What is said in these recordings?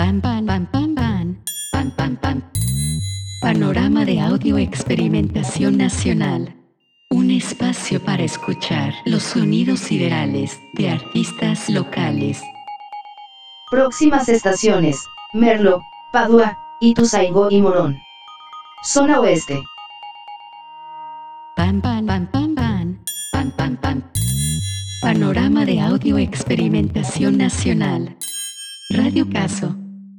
Pan, pan, pan, pan, pan, pan, pan, pan. Panorama de audio experimentación nacional. Un espacio para escuchar los sonidos siderales de artistas locales. Próximas estaciones: Merlo, Padua, Ituzaingó y Morón. Zona Oeste. Pan, pan, pan, pan, pan, pan, pan, pan. Panorama de audio experimentación nacional. Radio Caso.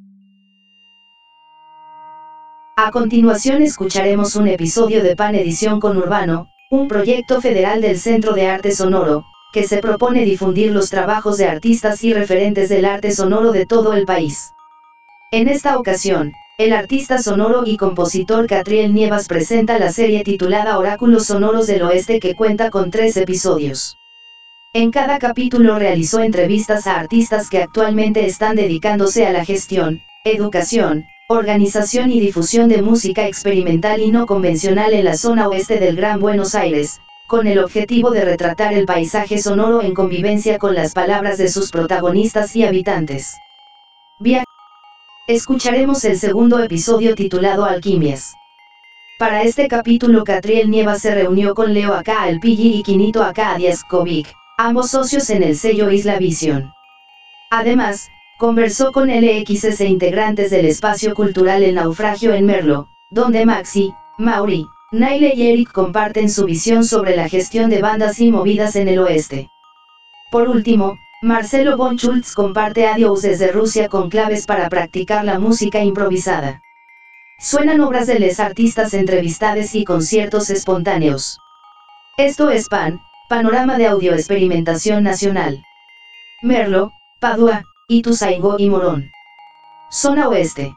A continuación escucharemos un episodio de Pan Edición Conurbano, un proyecto federal del Centro de Arte Sonoro, que se propone difundir los trabajos de artistas y referentes del arte sonoro de todo el país. En esta ocasión, el artista sonoro y compositor Catriel Nievas presenta la serie titulada Oráculos Sonoros del Oeste, que cuenta con 3 episodios. En cada capítulo realizó entrevistas a artistas que actualmente están dedicándose a la gestión, educación, organización y difusión de música experimental y no convencional en la zona oeste del Gran Buenos Aires, con el objetivo de retratar el paisaje sonoro en convivencia con las palabras de sus protagonistas y habitantes. Bien, escucharemos el segundo episodio titulado Alquimias. Para este capítulo Catriel Nievas se reunió con Leo Aka Alpilli y Quinito Aka Adiaskovic, ambos socios en el sello Isla Vision. Además, conversó con LXS e integrantes del espacio cultural El Naufragio en Merlo, donde Maxi, Mauri, Naile y Eric comparten su visión sobre la gestión de bandas y movidas en el oeste. Por último, Marcelo von Schultz comparte audios desde Rusia con claves para practicar la música improvisada. Suenan obras de les artistas entrevistades y conciertos espontáneos. Esto es PAN, Panorama de Audio Experimentación Nacional. Merlo, Padua, Ituzaingó y Morón. Zona Oeste.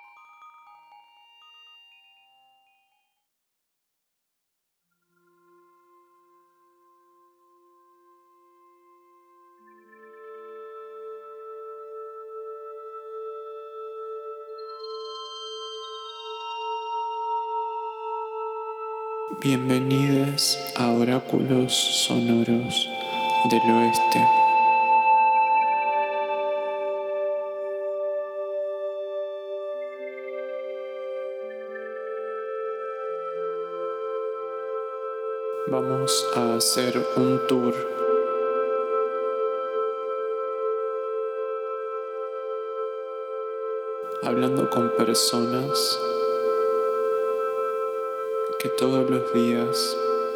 Bienvenidos a Oráculos Sonoros del Oeste. Vamos a hacer un tour hablando con personas que todos los días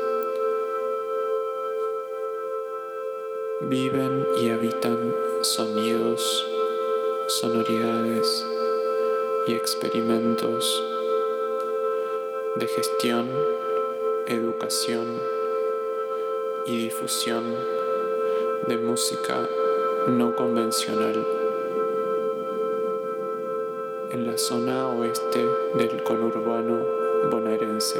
viven y habitan sonidos, sonoridades y experimentos de gestión, educación y difusión de música no convencional en la zona oeste del conurbano bonaerense.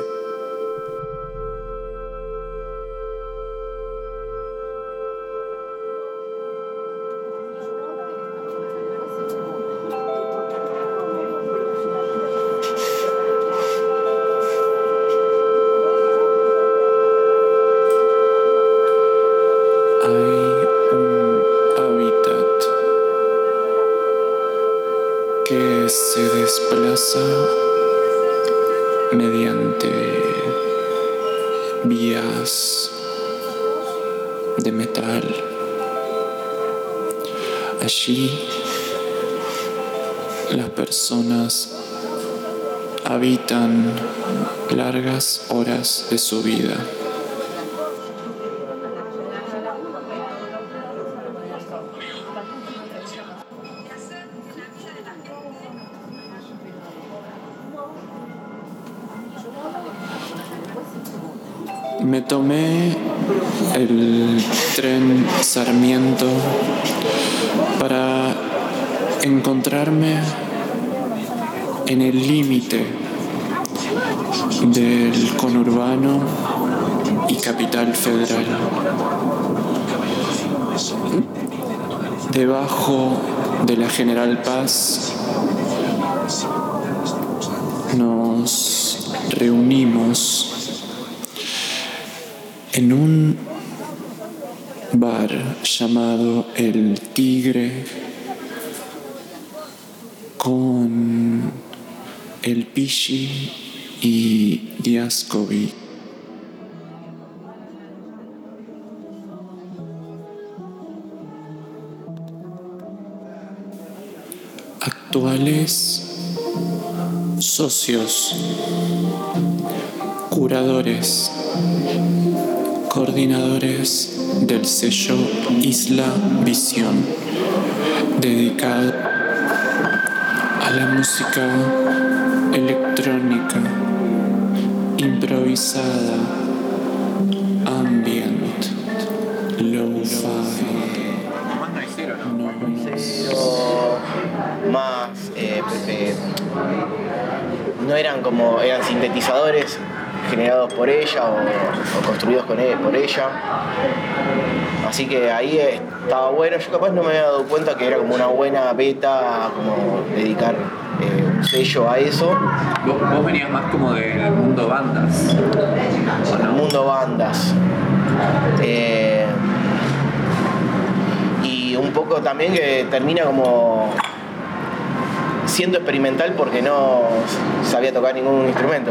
Hay un hábitat que se desplaza mediante vías de metal. Allí las personas habitan largas horas de su vida. Me tomé el tren Sarmiento para encontrarme en el límite del conurbano y Capital Federal. Debajo de la General Paz nos reunimos en un bar llamado El Tigre, con El Pichi y Diascovi. Actuales socios, curadores, coordinadores del sello Isla Visión, dedicado a la música electrónica, improvisada, ambient, lo-fi, más no eran como, eran sintetizadores generados por ella o construidos por ella, así que ahí estaba bueno. Yo capaz no me había dado cuenta que era como una buena beta, como dedicar un sello a eso. Vos venías más como del mundo bandas, ¿o no? Mundo bandas, y un poco también que termina como siendo experimental porque no sabía tocar ningún instrumento.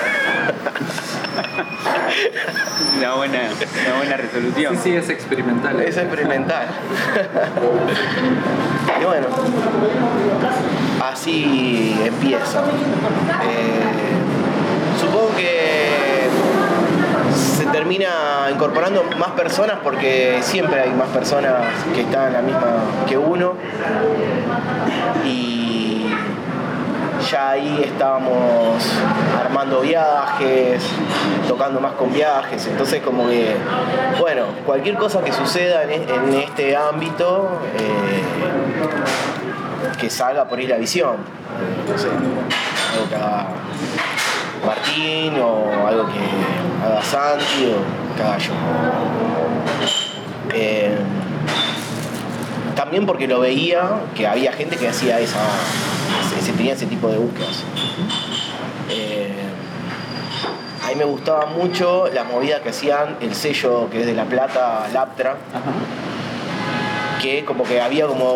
Una buena resolución. Sí, es experimental. Es experimental. Y bueno, así empieza. Supongo que se termina incorporando más personas porque siempre hay más personas que están en la misma que uno. Y ya ahí estábamos armando viajes, tocando más con viajes, entonces como que, bueno, cualquier cosa que suceda en este ámbito, que salga por Isla Visión, no sé, algo que haga Martín o algo que haga Santi o que haga yo. También porque lo veía que había gente que hacía tenía ese tipo de búsquedas. A mí me gustaba mucho la movida que hacían el sello que es de La Plata, Laptra. Ajá. Que como que había como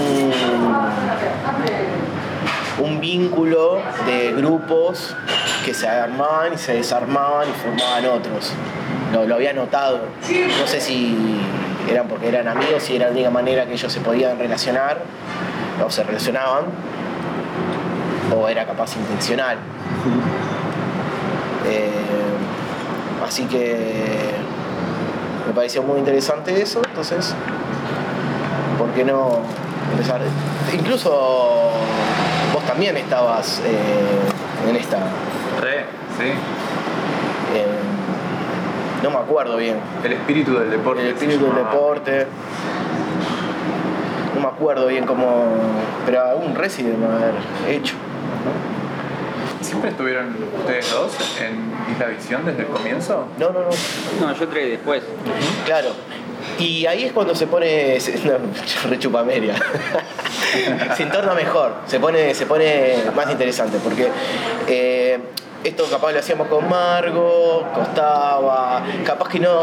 un vínculo de grupos que se armaban y se desarmaban y formaban otros. Lo había notado. No sé si eran porque eran amigos, si era la única manera que ellos se podían relacionar o se relacionaban, o era capaz intencional. Así que me pareció muy interesante eso, entonces, ¿por qué no empezar? Incluso vos también estabas en esta. Sí. No me acuerdo bien. El espíritu del deporte. El espíritu del deporte. No me acuerdo bien cómo, pero algún resident haber hecho. ¿Siempre estuvieron ustedes dos en Isla Visión desde el comienzo? No. No, yo entré después. Claro. Y ahí es cuando se pone rechupameria. Se entorna mejor, se pone más interesante, porque esto capaz lo hacíamos con Margo, costaba, capaz que no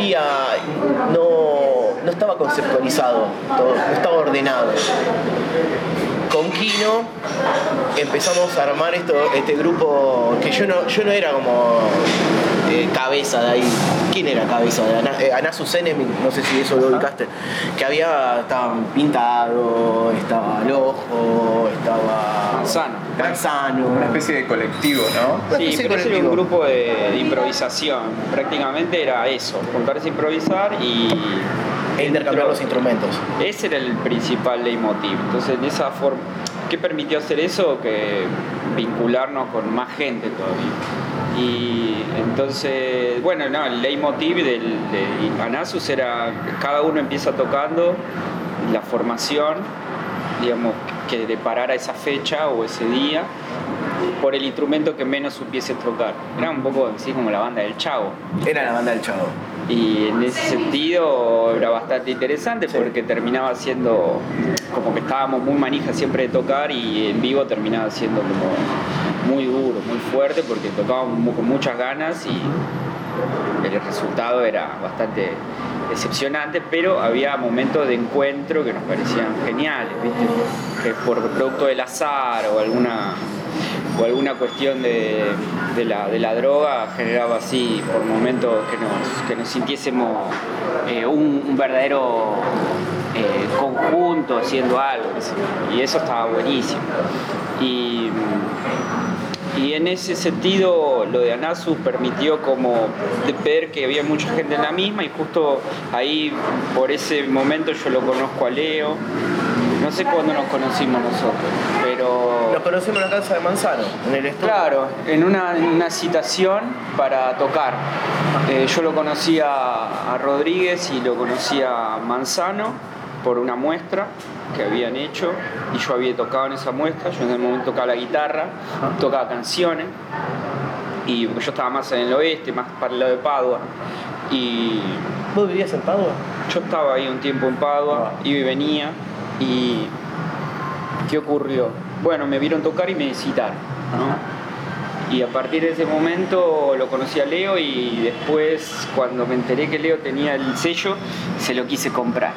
estaba conceptualizado, todo, no estaba ordenado. Con Kino empezamos a armar este grupo que yo no era como cabeza de ahí. ¿Quién era cabeza de Anasus Enemy? No sé si eso lo ubicaste. Que estaban Pintado, estaba Lojo, estaba Manzano. Una especie de colectivo, ¿no? Sí, pero ese era un grupo de improvisación. Prácticamente era eso, juntarse a improvisar e intercambiar los instrumentos. Ese era el principal leitmotiv. Entonces, en esa forma, ¿qué permitió hacer eso? Que vincularnos con más gente todavía. Y entonces, bueno, el leitmotiv de Anasus era cada uno empieza tocando, la formación, digamos, que deparara esa fecha o ese día por el instrumento que menos supiese tocar. Era un poco así como la banda del Chavo. Era la banda del Chavo. Y en ese sentido era bastante interesante, sí, porque terminaba siendo como que estábamos muy manijas siempre de tocar y en vivo terminaba siendo como muy duro, muy fuerte, porque tocábamos con muchas ganas y el resultado era bastante decepcionantes, pero había momentos de encuentro que nos parecían geniales, ¿viste? Que por producto del azar o alguna cuestión de la droga generaba así por momentos que nos sintiésemos un verdadero conjunto haciendo algo, y eso estaba buenísimo. Y en ese sentido lo de Anasu permitió como ver que había mucha gente en la misma, y justo ahí por ese momento yo lo conozco a Leo. No sé cuándo nos conocimos nosotros, pero... Nos conocimos en la casa de Manzano, en el estudio. Claro, en una citación para tocar. Yo lo conocía a Rodríguez y lo conocía a Manzano por una muestra que habían hecho, y yo había tocado en esa muestra. Yo en ese momento tocaba la guitarra, tocaba canciones, y yo estaba más en el oeste, más para el lado de Padua. Y ¿Vos vivías en Padua? yo estaba ahí un tiempo en Padua, iba y venía. ¿Y qué ocurrió? Bueno, me vieron tocar y me citaron, ¿no? Y a partir de ese momento lo conocí a Leo, y después, cuando me enteré que Leo tenía el sello, se lo quise comprar.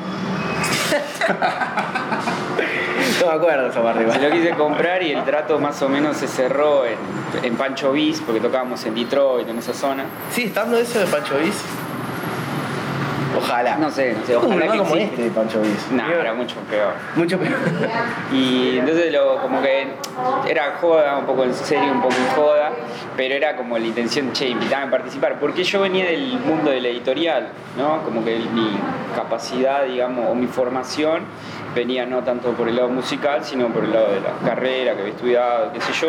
No me acuerdo esa parte. Se lo quise comprar, y el trato más o menos se cerró en Pancho Bis, porque tocábamos en Detroit, en esa zona. Sí, estando eso de Pancho Bis. Ojalá. No sé, ojalá que como exista. este de Pancho Bis. No, era mucho peor. Mucho peor. Y entonces como que era joda, un poco en serio, un poco en joda, pero era como la intención, invitarme a participar, porque yo venía del mundo de la editorial, ¿no? Como que mi capacidad, digamos, o mi formación venía no tanto por el lado musical, sino por el lado de la carrera que había estudiado, qué sé yo.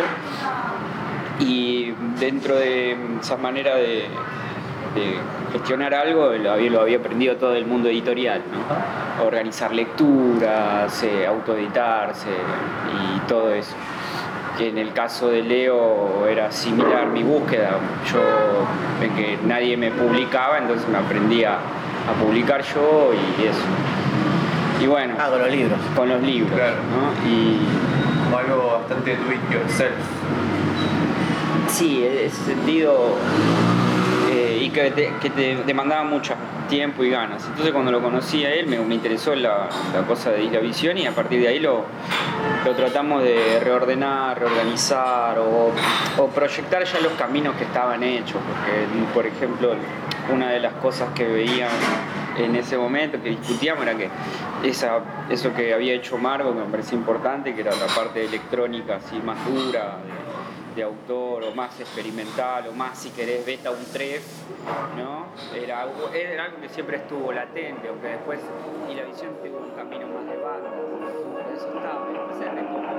Y dentro de esa manera de gestionar algo, lo había aprendido todo el mundo editorial, ¿no? Organizar lecturas, autoeditarse y todo eso. Que en el caso de Leo era similar mi búsqueda. Yo, en que nadie me publicaba, entonces me aprendía a publicar yo y eso. Y bueno. Con los libros. Con los libros, claro. ¿no? Y Como algo bastante do it yourself. sí, en ese sentido. Y que te demandaba mucho tiempo y ganas. Entonces, cuando lo conocí a él, me interesó la cosa de Isla Visión, y a partir de ahí lo tratamos de reordenar, reorganizar o proyectar ya los caminos que estaban hechos. Porque, por ejemplo, una de las cosas que veíamos en ese momento, que discutíamos, era que eso que había hecho Margo, que me parecía importante, que era la parte electrónica así más dura, de autor, o más experimental, o más, si querés, beta un tref, ¿no? Era algo que siempre estuvo latente, aunque después y la visión tuvo un camino más de banda. Eso estaba, después se retomó.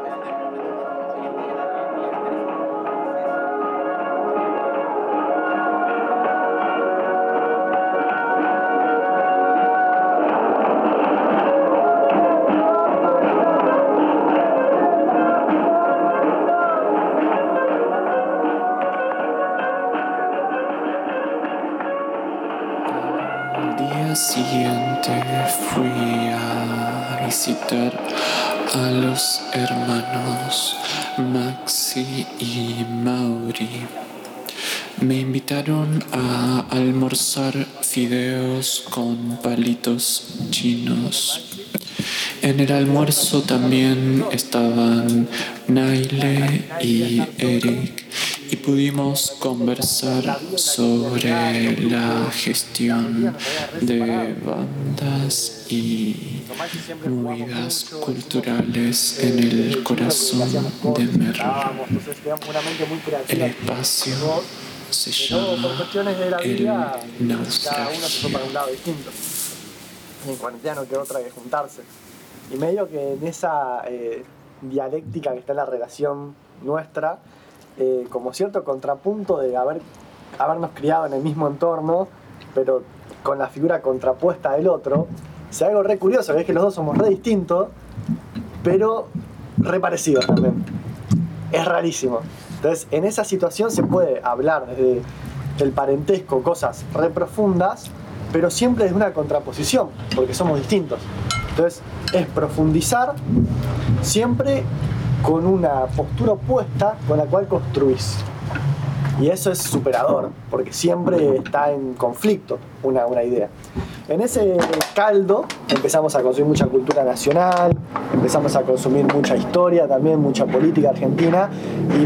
Siguiente fui a visitar a los hermanos Maxi y Mauri. Me invitaron a almorzar fideos con palitos chinos. En el almuerzo también estaban Naile y Eric, y pudimos conversar sobre la gestión de bandas y movidas culturales en el corazón de Merlo. El espacio se llama El Naufragio. Cada uno se fue para un lado distinto. En cuarentena no quedó otra que juntarse. Y medio que en esa dialéctica que está en la relación nuestra, como cierto contrapunto de habernos criado en el mismo entorno, pero con la figura contrapuesta del otro, se algo re curioso, que es que los dos somos re distintos, pero re parecidos también. Es rarísimo. Entonces, en esa situación se puede hablar desde el parentesco, cosas re profundas, pero siempre desde una contraposición, porque somos distintos. Entonces, es profundizar siempre con una postura opuesta con la cual construís. Y eso es superador, porque siempre está en conflicto una idea. En ese caldo empezamos a consumir mucha cultura nacional, empezamos a consumir mucha historia también, mucha política argentina, y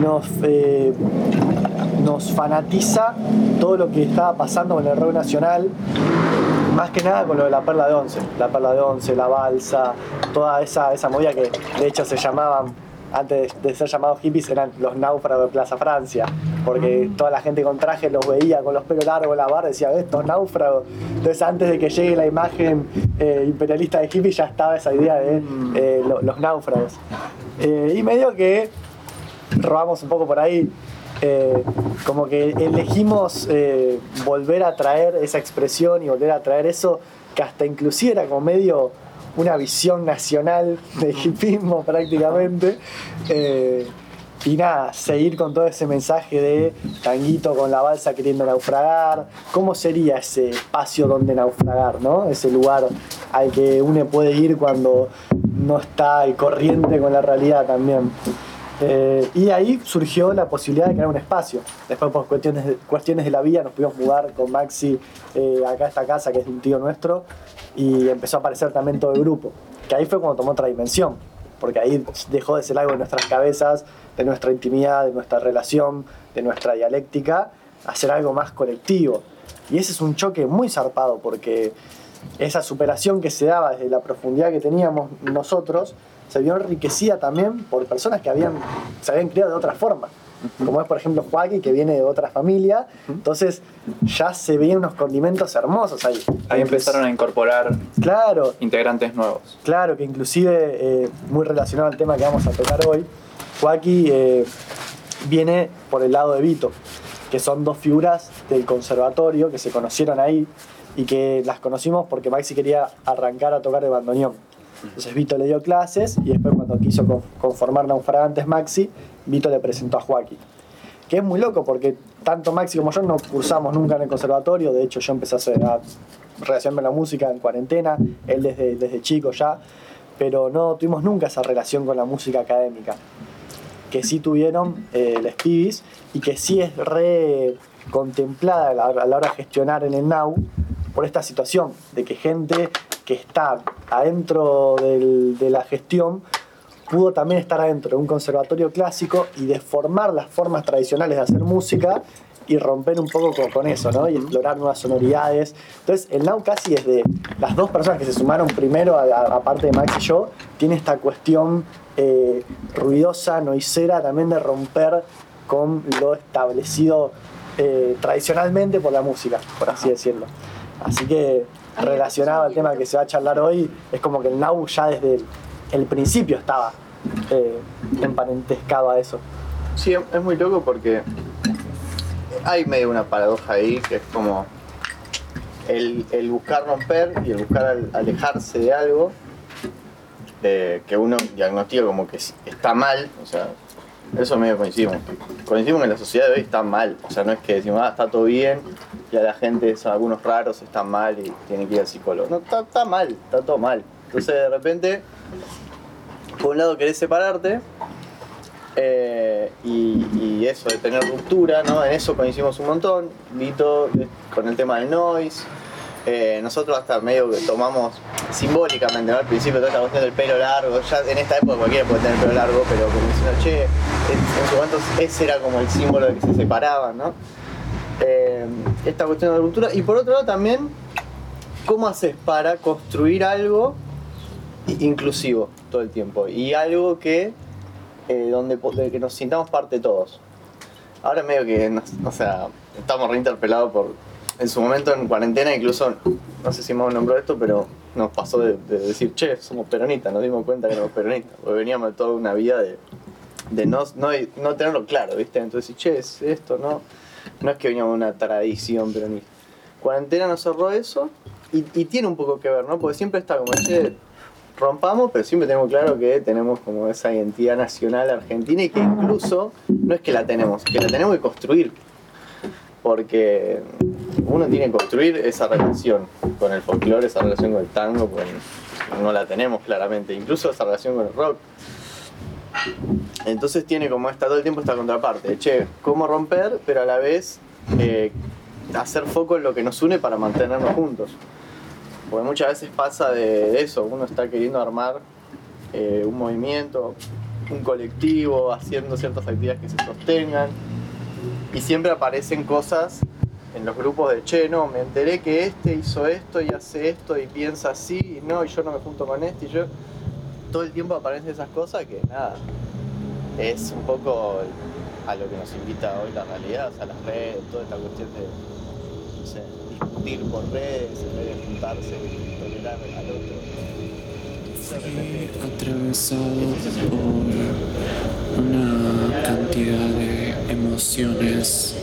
nos fanatiza todo lo que estaba pasando con el rock nacional, más que nada con lo de la Perla de Once, la balsa, toda esa movida que de hecho se llamaban, antes de ser llamados hippies, eran los náufragos de Plaza Francia, porque toda la gente con traje los veía con los pelos largos en la barra, decía, estos náufragos. Entonces antes de que llegue la imagen imperialista de hippies ya estaba esa idea de los náufragos. Y medio que robamos un poco por ahí, como que elegimos volver a traer esa expresión y volver a traer eso, que hasta inclusive era como medio una visión nacional de hipismo prácticamente, y nada, seguir con todo ese mensaje de Tanguito con la balsa queriendo naufragar. ¿Cómo sería ese espacio donde naufragar, ¿no? Ese lugar al que uno puede ir cuando no está corriente con la realidad también. Y ahí surgió la posibilidad de crear un espacio. Después, por cuestiones de la vida, nos pudimos mudar con Maxi acá a esta casa, que es de un tío nuestro, y empezó a aparecer también todo el grupo. Que ahí fue cuando tomó otra dimensión, porque ahí dejó de ser algo de nuestras cabezas, de nuestra intimidad, de nuestra relación, de nuestra dialéctica, a ser algo más colectivo. Y ese es un choque muy zarpado, porque esa superación que se daba desde la profundidad que teníamos nosotros se vio enriquecida también por personas que se habían criado de otra forma, como es por ejemplo Joaquín, que viene de otra familia. Entonces ya se veían unos condimentos hermosos ahí. Ahí empezaron a incorporar integrantes nuevos. Claro, que inclusive muy relacionado al tema que vamos a tocar hoy, Joaquín viene por el lado de Vito, que son dos figuras del conservatorio que se conocieron ahí y que las conocimos porque Maxi quería arrancar a tocar el bandoneón. Entonces Vito le dio clases y después, cuando quiso conformar Naufragantes Maxi, Vito le presentó a Joaquín. Que es muy loco porque tanto Maxi como yo no cursamos nunca en el conservatorio. De hecho, yo empecé a relacionarme con la música en cuarentena, él desde chico ya, pero no tuvimos nunca esa relación con la música académica que sí tuvieron los pibis, y que sí es re contemplada a la hora de gestionar en el NAU, por esta situación de que gente que está adentro de la gestión pudo también estar adentro de un conservatorio clásico y deformar las formas tradicionales de hacer música y romper un poco con eso, ¿no? Y explorar nuevas sonoridades. Entonces el NAU casi es de las dos personas que se sumaron primero, aparte de Max y yo, tiene esta cuestión ruidosa, noisera, también de romper con lo establecido tradicionalmente por la música, por así decirlo. Así que, relacionado al tema que se va a charlar hoy, es como que el NAU ya desde el principio estaba emparentescado a eso. Sí, es muy loco porque hay medio una paradoja ahí, que es como el buscar romper y el buscar alejarse de algo que uno diagnostica como que está mal. O sea, eso medio coincidimos que la sociedad de hoy está mal. O sea, no es que decimos, está todo bien, y a la gente, son algunos raros, están mal y tienen que ir al psicólogo. No, está mal, está todo mal. Entonces, de repente, por un lado querés separarte, y eso de tener ruptura, ¿no? En eso coincidimos un montón. Vito con el tema del noise. Nosotros hasta medio que tomamos simbólicamente, ¿no? Al principio toda esta cuestión del pelo largo. Ya en esta época cualquiera puede tener pelo largo, pero como diciendo, che, en su momento ese era como el símbolo de que se separaban, ¿no? Esta cuestión de ruptura. Y por otro lado también, ¿cómo haces para construir algo inclusivo todo el tiempo? Y algo que de que nos sintamos parte todos. Ahora medio que, estamos reinterpelados en su momento en cuarentena, incluso, no sé si Mau nombró esto, pero nos pasó de decir, che, somos peronistas, nos dimos cuenta que éramos peronistas, porque veníamos de toda una vida de no tenerlo claro, ¿viste? Entonces, che, es esto, no es que veníamos de una tradición peronista. Cuarentena nos cerró eso, y tiene un poco que ver, ¿no? Porque siempre está como, che, rompamos, pero siempre tenemos claro que tenemos como esa identidad nacional argentina, y que incluso no es que la tenemos, que la tenemos que construir. Porque uno tiene que construir esa relación con el folclore, esa relación con el tango, no la tenemos claramente, incluso esa relación con el rock. Entonces tiene como todo el tiempo esta contraparte, che, cómo romper, pero a la vez hacer foco en lo que nos une para mantenernos juntos. Porque muchas veces pasa de eso, uno está queriendo armar un movimiento, un colectivo, haciendo ciertas actividades que se sostengan, y siempre aparecen cosas en los grupos de, che, no, me enteré que este hizo esto y hace esto y piensa así, y no, y yo no me junto con este, y yo... Todo el tiempo aparecen esas cosas que nada, es un poco a lo que nos invita hoy la realidad, o sea, las redes, toda esta cuestión de, no sé, discutir por redes en vez de juntarse y tolerar al otro. Atravesado por una cantidad de emociones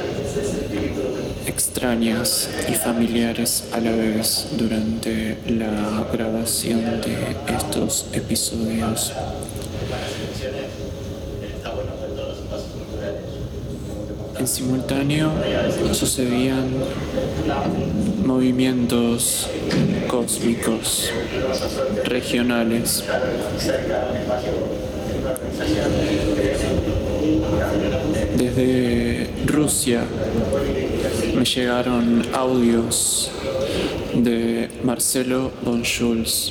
extrañas y familiares a la vez durante la grabación de estos episodios. En simultáneo sucedían movimientos cósmicos, regionales. Desde Rusia me llegaron audios de Marcelo von Schulz.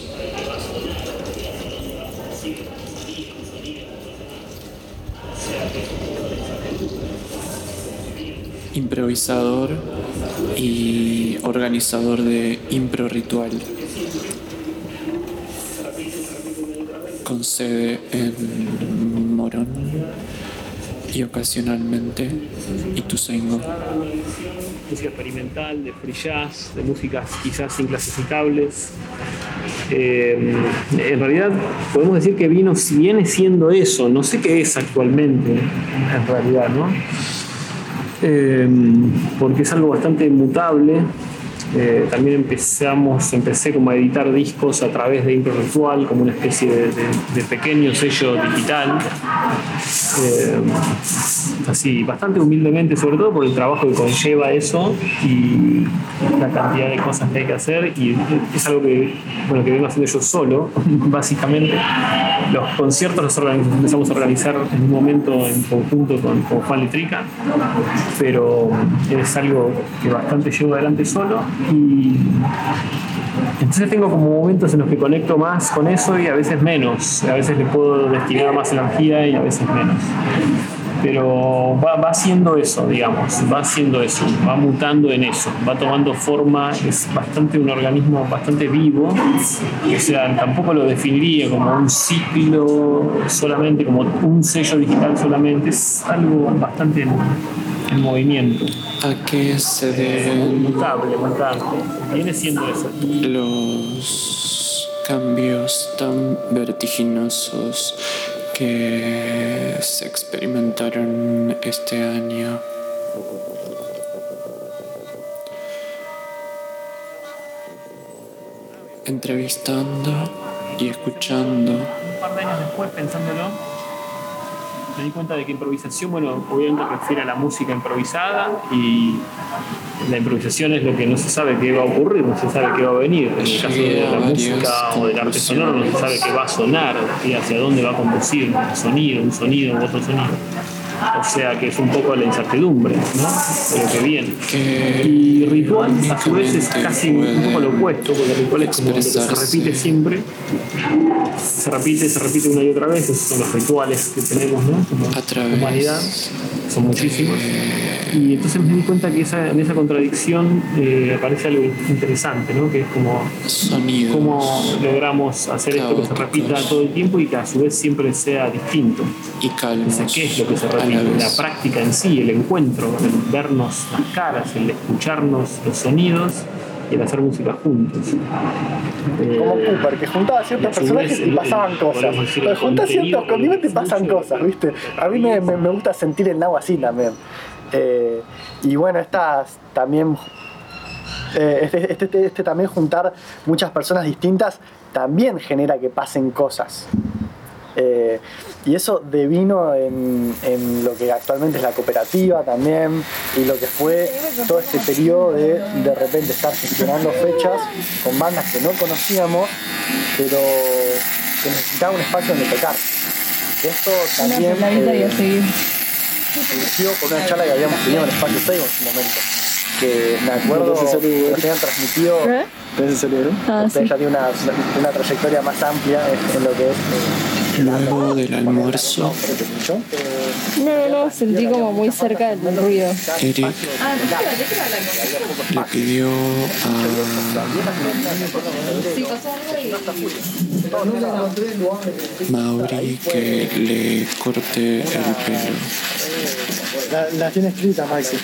Improvisador y organizador de Impro Ritual, con sede en Morón y ocasionalmente Ituzaingó. Música experimental, de free jazz, de músicas quizás inclasificables. En realidad podemos decir que viene siendo eso, no sé qué es actualmente en realidad, ¿no? Porque es algo bastante mutable. También empecé como a editar discos a través de Impro Ritual, como una especie de pequeño sello digital, así bastante humildemente, sobre todo por el trabajo que conlleva eso y la cantidad de cosas que hay que hacer, y es algo que vengo haciendo yo solo, básicamente. Los conciertos los empezamos a organizar en un momento en conjunto con Juan Litrica, pero es algo que bastante llevo adelante solo, y entonces tengo como momentos en los que conecto más con eso y a veces menos. A veces le puedo destinar más energía y a veces menos. Pero va haciendo eso, digamos, va mutando en eso, va tomando forma, es bastante un organismo bastante vivo. O sea, tampoco lo definiría como un ciclo solamente, como un sello digital solamente, es algo bastante en movimiento. ¿A qué se deben mutable, viene siendo eso? Los cambios tan vertiginosos que se experimentaron este año? Entrevistando y escuchando. Un par de años después, pensándolo, me di cuenta de que improvisación, obviamente refiere a la música improvisada, y la improvisación es lo que no se sabe qué va a ocurrir, no se sabe qué va a venir. En el caso de la música o del arte sonoro, no se sabe qué va a sonar y hacia dónde va a conducir un sonido u otro sonido. O sea que es un poco la incertidumbre, ¿no?, de lo que viene. Y ritual, a su vez, es casi un poco lo opuesto, porque el ritual es como lo que se repite siempre. Se repite una y otra vez. Esos son los rituales que tenemos, ¿no?, como humanidad. Son muchísimos. Y entonces me di cuenta que en esa contradicción aparece algo interesante, ¿no?, que es como sonido, cómo logramos hacer esto que se repita todo el tiempo y que a su vez siempre sea distinto. Y calmos. O sea, ¿qué es lo que se repite? La práctica en sí, el encuentro, el vernos las caras, el escucharnos los sonidos y el hacer música juntos. Como Cooper, que juntaba ciertos personajes y pasaban cosas. Pero juntaba ciertos condimentos y pasan cosas, ¿viste? A mí me gusta sentir el nabo así también. Y bueno, estas también. También juntar muchas personas distintas también genera que pasen cosas. Y eso devino en lo que actualmente es la cooperativa también, y lo que fue todo este periodo de repente estar gestionando fechas con bandas que no conocíamos, pero que necesitaban un espacio donde tocar, Esto también inició por una charla que habíamos tenido en el Espacio 6 en su momento. Que me acuerdo que nos habían transmitido. Ustedes ya tiene una trayectoria más amplia en lo que es. Luego del almuerzo, No, sentí como muy cerca del ruido. Eric le pidió a Mauri que le corte el pelo. La tiene escrita, Maxi.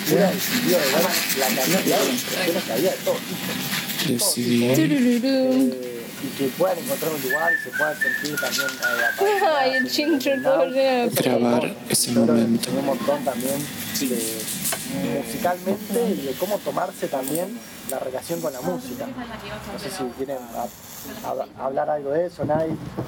Decidí Y que puedan encontrar un lugar y se puedan sentir también Ay, el chincho todo lleno de grabar ese momento. un montón también de musicalmente y de cómo tomarse también la relación con la música. No sé si quieren hablar algo de eso, Nay.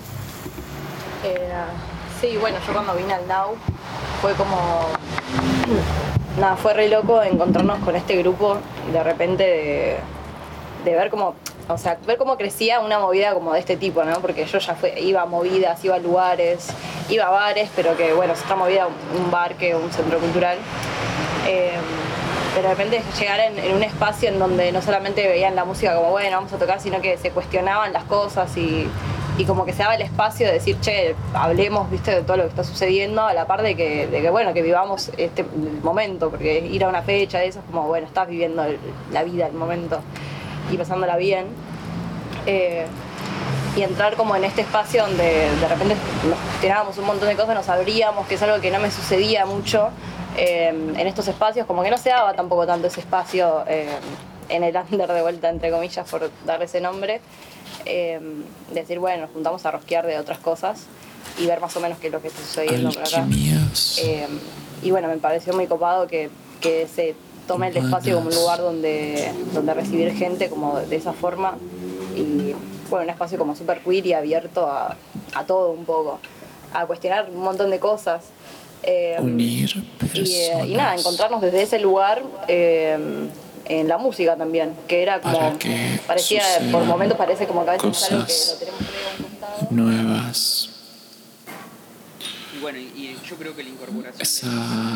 Sí, bueno, yo cuando vine al NAU fue como... Nada, fue re loco encontrarnos con este grupo de repente de ver cómo... O sea, ver cómo crecía una movida como de este tipo, ¿no? Porque yo ya iba a movidas, iba a lugares, iba a bares, pero que, bueno, es otra movida un bar que un centro cultural. Pero de repente llegar en un espacio en donde no solamente veían la música como, bueno, vamos a tocar, sino que se cuestionaban las cosas y como que se daba el espacio de decir, che, hablemos, viste, de todo lo que está sucediendo, a la par de que bueno, que vivamos el momento, porque ir a una fecha de eso es como, bueno, estás viviendo la vida, el momento y pasándola bien. Y entrar como en este espacio donde de repente nos cuestionábamos un montón de cosas, nos abríamos, que es algo que no me sucedía mucho en estos espacios, como que no se daba tampoco tanto ese espacio en el under de vuelta, entre comillas, por darle ese nombre. Decir, bueno, nos juntamos a rosquear de otras cosas y ver más o menos qué es lo que está sucediendo por acá. Y bueno, me pareció muy copado que se tome el espacio como un lugar donde recibir gente como de esa forma y bueno, un espacio como súper queer y abierto a todo un poco, a cuestionar un montón de cosas. Y nada, encontrarnos desde ese lugar en la música también, que era como, parecía, por momentos parece como que a veces es algo que lo tenemos que nuevas. Y bueno, y yo creo que la incorporación esa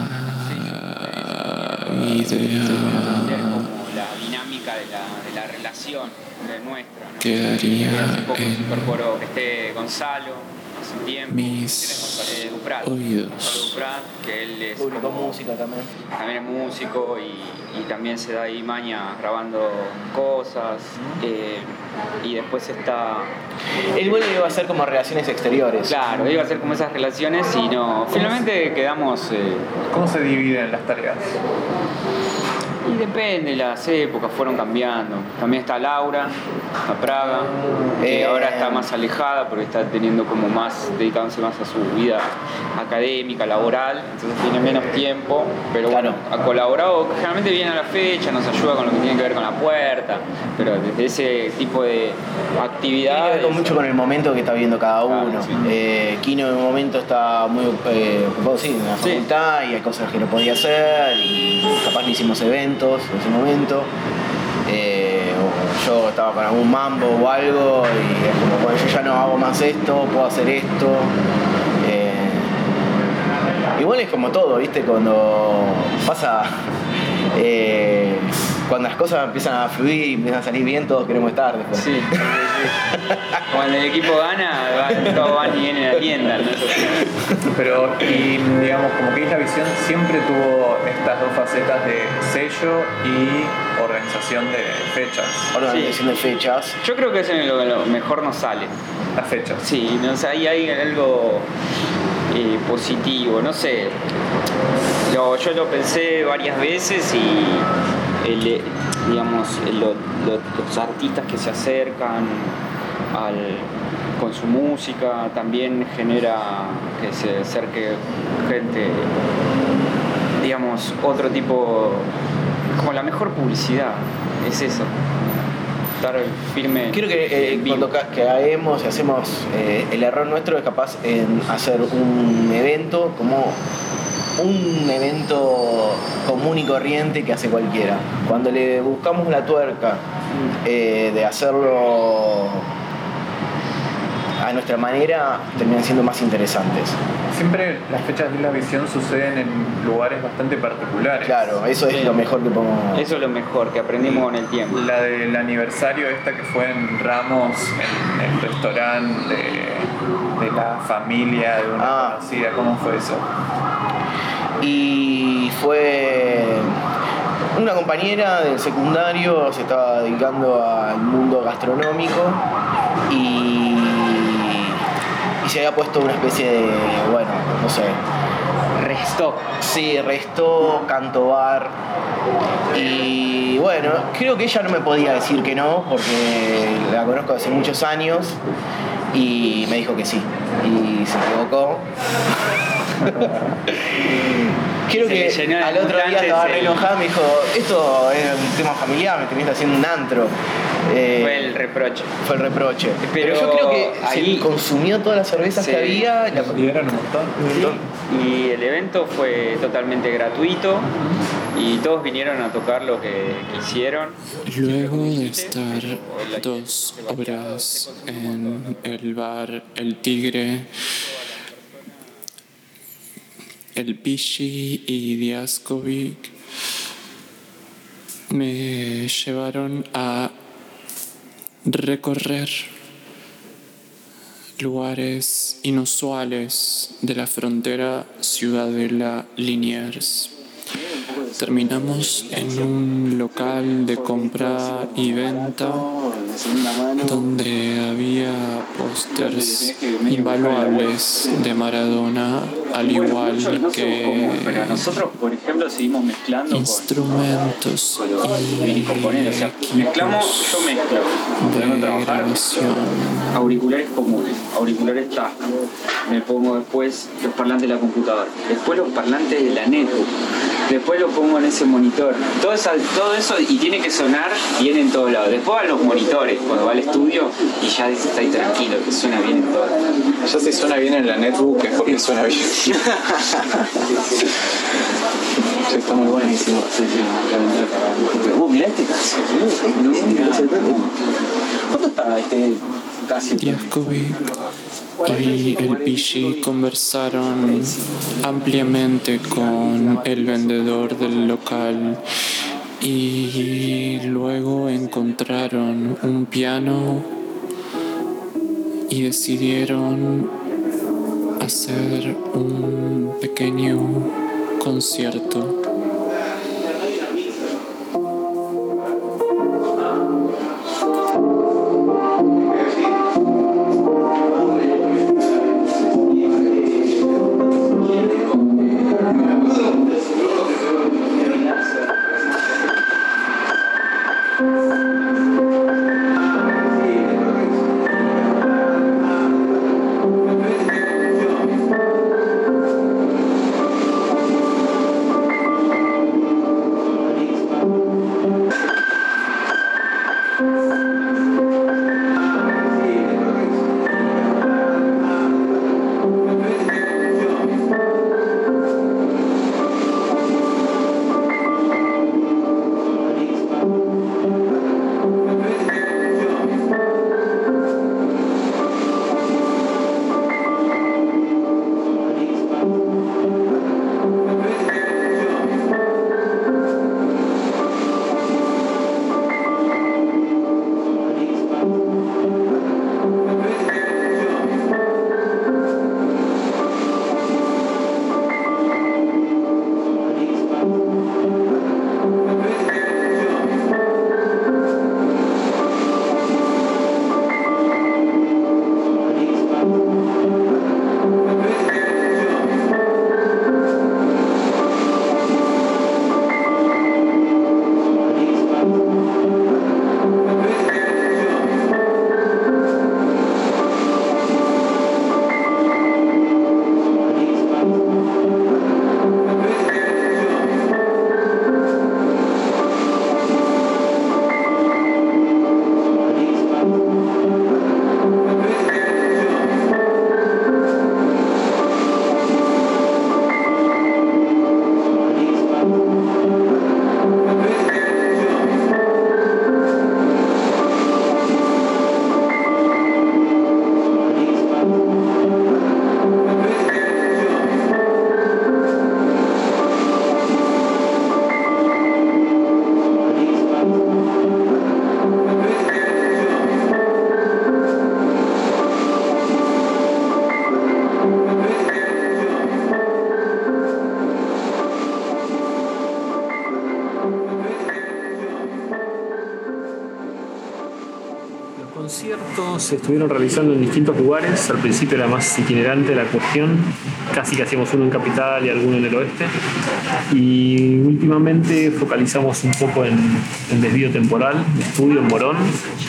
idea como la dinámica de la relación de nuestra, ¿no? quedaría hace poco se en incorporó Gonzalo hace un tiempo, mis Duprat, oídos. Gonzalo Duprat, que él es Publicó música también. También es músico y también se da ahí maña grabando cosas. Y después está... El vuelo iba a ser como relaciones exteriores. Claro, iba a ser como esas relaciones y no... Finalmente quedamos... ¿Cómo se dividen las tareas? Y depende, las épocas fueron cambiando. También está Laura, a Praga, que ahora está más alejada porque está teniendo como más, dedicándose más a su vida académica, laboral, entonces tiene menos tiempo, pero bueno, ha colaborado, generalmente viene a la fecha, nos ayuda con lo que tiene que ver con la puerta, pero desde ese tipo de actividades... Tiene que ver mucho con el momento que está viviendo cada uno. Sí. Kino en un momento está muy ocupado en la facultad y hay cosas que no podía hacer y capaz no hicimos eventos en ese momento. O yo estaba con algún mambo o algo y es como, bueno, yo ya no hago más esto, puedo hacer esto. Igual es como todo, ¿viste? Cuando pasa... cuando las cosas empiezan a fluir y empiezan a salir bien, todos queremos estar después. Sí. Cuando el equipo gana, todos van y vienen a la tienda, ¿no? Pero, y digamos, como que Isla Visión siempre tuvo estas dos facetas de sello y organización de fechas. Organización de fechas. Yo creo que es en lo que lo mejor nos sale. Las fechas. Sí, no, o sea, ahí hay algo positivo, no sé. Yo lo pensé varias veces y los artistas que se acercan con su música también genera que se acerque gente, digamos, otro tipo, como la mejor publicidad, es eso. Estar firme. Creo que cuando caemos y hacemos el error nuestro es capaz en hacer un evento como un evento común y corriente que hace cualquiera. Cuando le buscamos la tuerca de hacerlo a nuestra manera, terminan siendo más interesantes. siempre las fechas de la visión suceden en lugares bastante particulares. Claro, eso es lo mejor que podemos... Eso es lo mejor que aprendimos con el tiempo. La del aniversario esta que fue en Ramos, en el restaurante de la familia de una conocida, ¿cómo fue eso? Y fue una compañera del secundario, se estaba dedicando al mundo gastronómico y se había puesto una especie de, bueno, no sé, Restock. Sí, restock, canto bar. Y bueno, creo que ella no me podía decir que no, porque la conozco hace muchos años y me dijo que sí. Y se equivocó. Creo que al otro día estaba re enojada, me dijo, esto es un tema familiar, me tenés haciendo un antro. Fue el reproche. Fue el reproche. Pero yo creo que ahí se consumió todas las cervezas que había. Y eran un montón. Y el evento fue totalmente gratuito y todos vinieron a tocar lo que quisieron. Luego de estar 2 horas en el bar El Tigre, el Pichi y Diaskovic me llevaron a recorrer lugares inusuales de la frontera Ciudadela-Liniers. Terminamos en un local de compra y venta donde había pósters invaluables de Maradona, al igual que nosotros, por ejemplo, seguimos mezclando instrumentos y componentes. O sea, mezclamos, yo mezclo de grabación. auriculares comunes, auriculares Tascam. Me pongo después los parlantes de la computadora, después los parlantes de la netbook, después los pongo en ese monitor. Todo eso y tiene que sonar bien en todos lados. Después van los monitores cuando va al estudio y ya está ahí tranquilo, que suena bien en todo. Ya si suena bien en la netbook es porque suena bien. Sí, está muy buenísimo. ¿Mirá este caso? ¿Cuánto está casi? Diaskovic y el Pichi conversaron ampliamente con el vendedor del local y luego encontraron un piano y decidieron hacer un pequeño concierto. se estuvieron realizando en distintos lugares. Al principio era más itinerante la cuestión, casi que hacíamos uno en Capital y alguno en el oeste. Y últimamente focalizamos un poco en desvío temporal, estudio en Morón.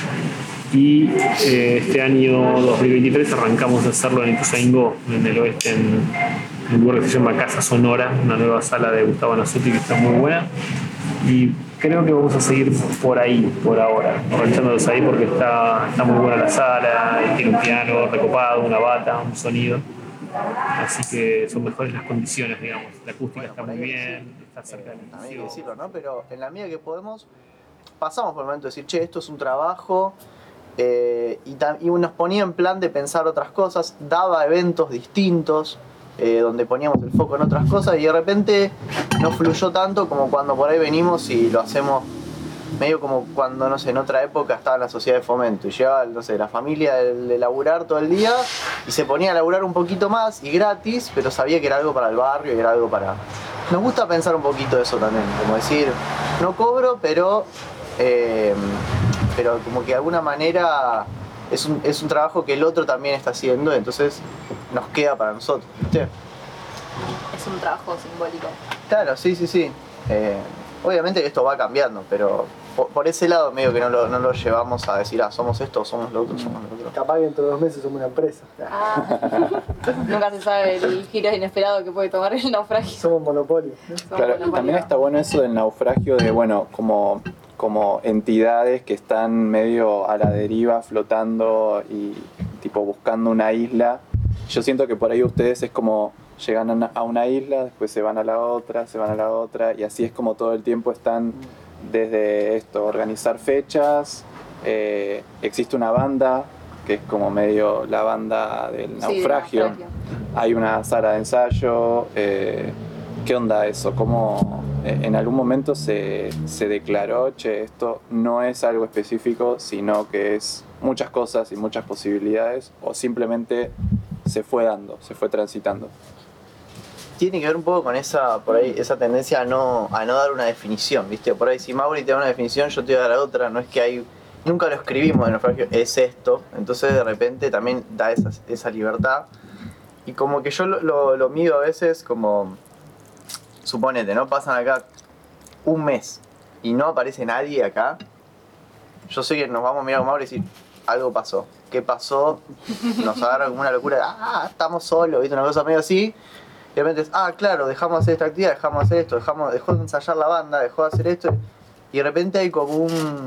Y este año 2023 arrancamos a hacerlo en Ituzaingó, en el oeste, en un lugar que se llama Casa Sonora, una nueva sala de Gustavo Nasuti que está muy buena. Y creo que vamos a seguir por ahí, por ahora, organizándolos ahí porque está muy buena la sala, y tiene un piano recopado, una bata, un sonido. Así que son mejores las condiciones, digamos. La acústica está muy bien, está cerca del también hay que decirlo, ¿no? Pero en la medida que podemos, pasamos por el momento de decir, che, esto es un trabajo, y nos ponía en plan de pensar otras cosas, daba eventos distintos, donde poníamos el foco en otras cosas, y de repente no fluyó tanto como cuando por ahí venimos y lo hacemos medio como cuando, no sé, en otra época estaba en la sociedad de fomento y llegaba, no sé, la familia de laburar todo el día y se ponía a laburar un poquito más y gratis, pero sabía que era algo para el barrio y era algo para... Nos gusta pensar un poquito eso también, como decir, no cobro, pero como que de alguna manera es un trabajo que el otro también está haciendo, entonces nos queda para nosotros, ¿viste? Es un trabajo simbólico. Claro, sí. Obviamente que esto va cambiando, pero por ese lado medio que no lo llevamos a decir, somos esto, somos lo otro, somos lo otro. Capaz que dentro de 2 meses somos una empresa. Nunca se sabe el giro inesperado que puede tomar el naufragio. Somos monopolio. Claro, también está bueno eso del naufragio de, bueno, como entidades que están medio a la deriva, flotando y tipo buscando una isla. Yo siento que por ahí ustedes es como llegan a una isla, después se van a la otra, y así es como todo el tiempo están desde esto, organizar fechas, existe una banda que es como medio la banda del naufragio, hay una sala de ensayo, ¿qué onda eso? ¿Cómo en algún momento se declaró, che, esto no es algo específico, sino que es muchas cosas y muchas posibilidades, o simplemente se fue dando, se fue transitando? Tiene que ver un poco con esa tendencia a no dar una definición, ¿viste? Por ahí si Mauri te da una definición, yo te voy a dar otra, no es que hay... Nunca lo escribimos en naufragio, es esto, entonces de repente también da esa libertad. Y como que yo lo mido a veces como... Suponete, ¿no? Pasan acá un mes y no aparece nadie acá. Yo sé que nos vamos a mirar con Mauri y decir, algo pasó. ¿Qué pasó? Nos agarra como una locura, estamos solos, ¿viste? Una cosa medio así. Y de repente es, claro, dejamos de hacer esta actividad, dejamos de hacer esto, dejó de ensayar la banda, dejó de hacer esto. Y de repente hay como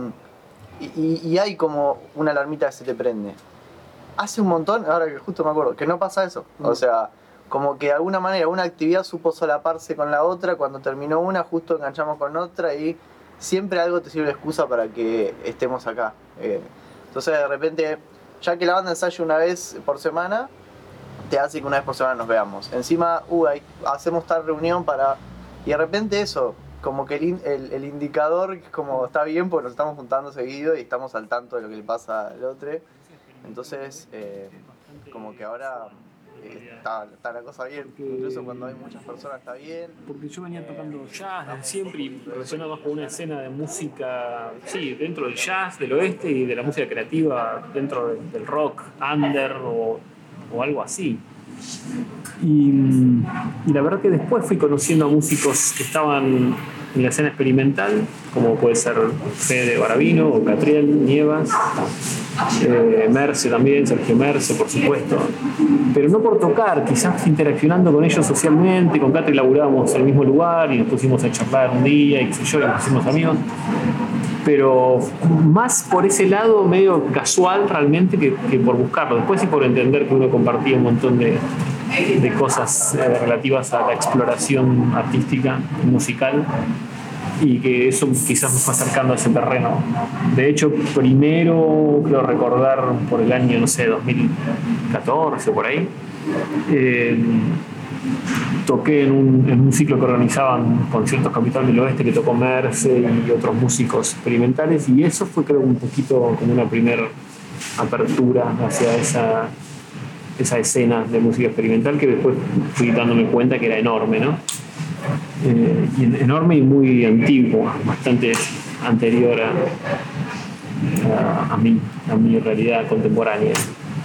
y hay como una alarmita que se te prende. Hace un montón, ahora que justo me acuerdo, que no pasa eso. O sea, como que de alguna manera una actividad supo solaparse con la otra, cuando terminó una justo enganchamos con otra y siempre algo te sirve de excusa para que estemos acá. Entonces de repente, ya que la banda ensaya una vez por semana, te hace que una vez por semana nos veamos. Encima, hacemos tal reunión para... Y de repente eso, como que el indicador como está bien porque nos estamos juntando seguido y estamos al tanto de lo que le pasa al otro. Entonces, como que ahora está la cosa bien. Incluso cuando hay muchas personas está bien. Porque yo venía tocando jazz desde siempre y relacionado con una escena de música, sí, dentro del jazz, del oeste y de la música creativa, dentro del rock, under o algo así. Y la verdad que después fui conociendo a músicos que estaban en la escena experimental, como puede ser Fede Barabino o Catriel Nievas, Merce también, Sergio Merce, por supuesto, pero no por tocar, quizás interaccionando con ellos socialmente. Con Catri laburábamos en el mismo lugar y nos pusimos a charlar un día y qué sé yo, y nos hicimos amigos, pero más por ese lado medio casual realmente que por buscarlo. Después sí por entender que uno compartía un montón de cosas relativas a la exploración artística y musical, y que eso quizás me fue acercando a ese terreno. De hecho, primero creo recordar por el año, no sé, 2014, por ahí, toqué en un ciclo que organizaban Conciertos Capital del Oeste, que tocó Merce y otros músicos experimentales, y eso fue, creo, un poquito como una primera apertura hacia esa escena de música experimental, que después fui dándome cuenta que era enorme, ¿no? Y enorme y muy antiguo, bastante anterior a mi realidad contemporánea.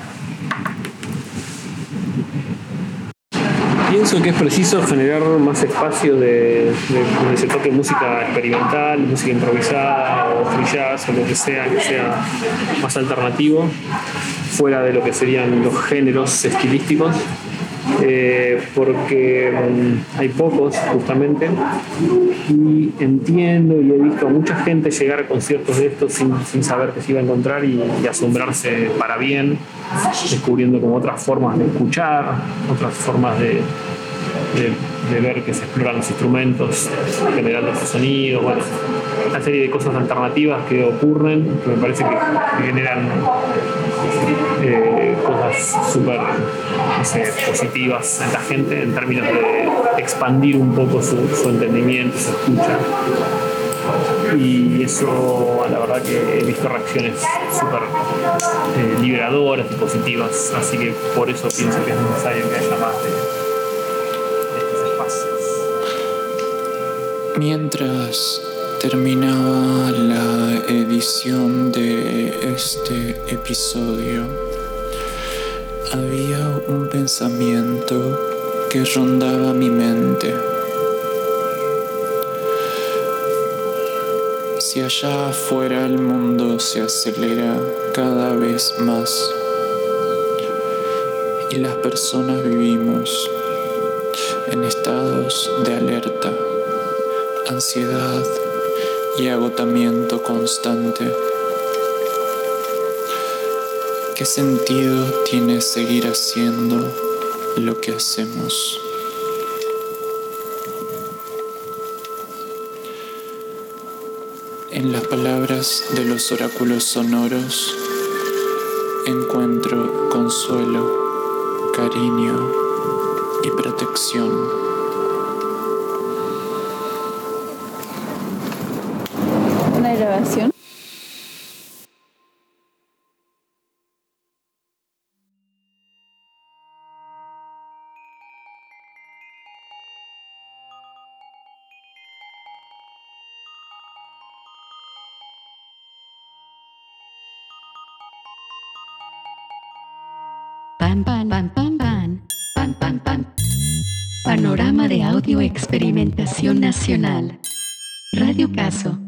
Pienso que es preciso generar más espacio donde se toque música experimental, música improvisada o free jazz o lo que sea más alternativo, fuera de lo que serían los géneros estilísticos, porque hay pocos justamente, y entiendo y he visto a mucha gente llegar a conciertos de estos sin saber qué se iba a encontrar y asombrarse para bien, descubriendo como otras formas de escuchar, otras formas de ver que se exploran los instrumentos generando ese sonido, bueno, una serie de cosas alternativas que ocurren, que me parece que generan cosas súper, no sé, positivas en la gente en términos de expandir un poco su entendimiento, su escucha. Y eso, la verdad que he visto reacciones súper liberadoras y positivas, así que por eso pienso que es necesario que haya más de estos espacios. Mientras terminaba la edición de este episodio, había un pensamiento que rondaba mi mente. Si allá afuera el mundo se acelera cada vez más y las personas vivimos en estados de alerta, ansiedad y agotamiento constante, ¿qué sentido tiene seguir haciendo lo que hacemos? En las palabras de los oráculos sonoros encuentro consuelo, cariño y protección. ¿Una grabación? Panorama de audio experimentación nacional. Radio Caso.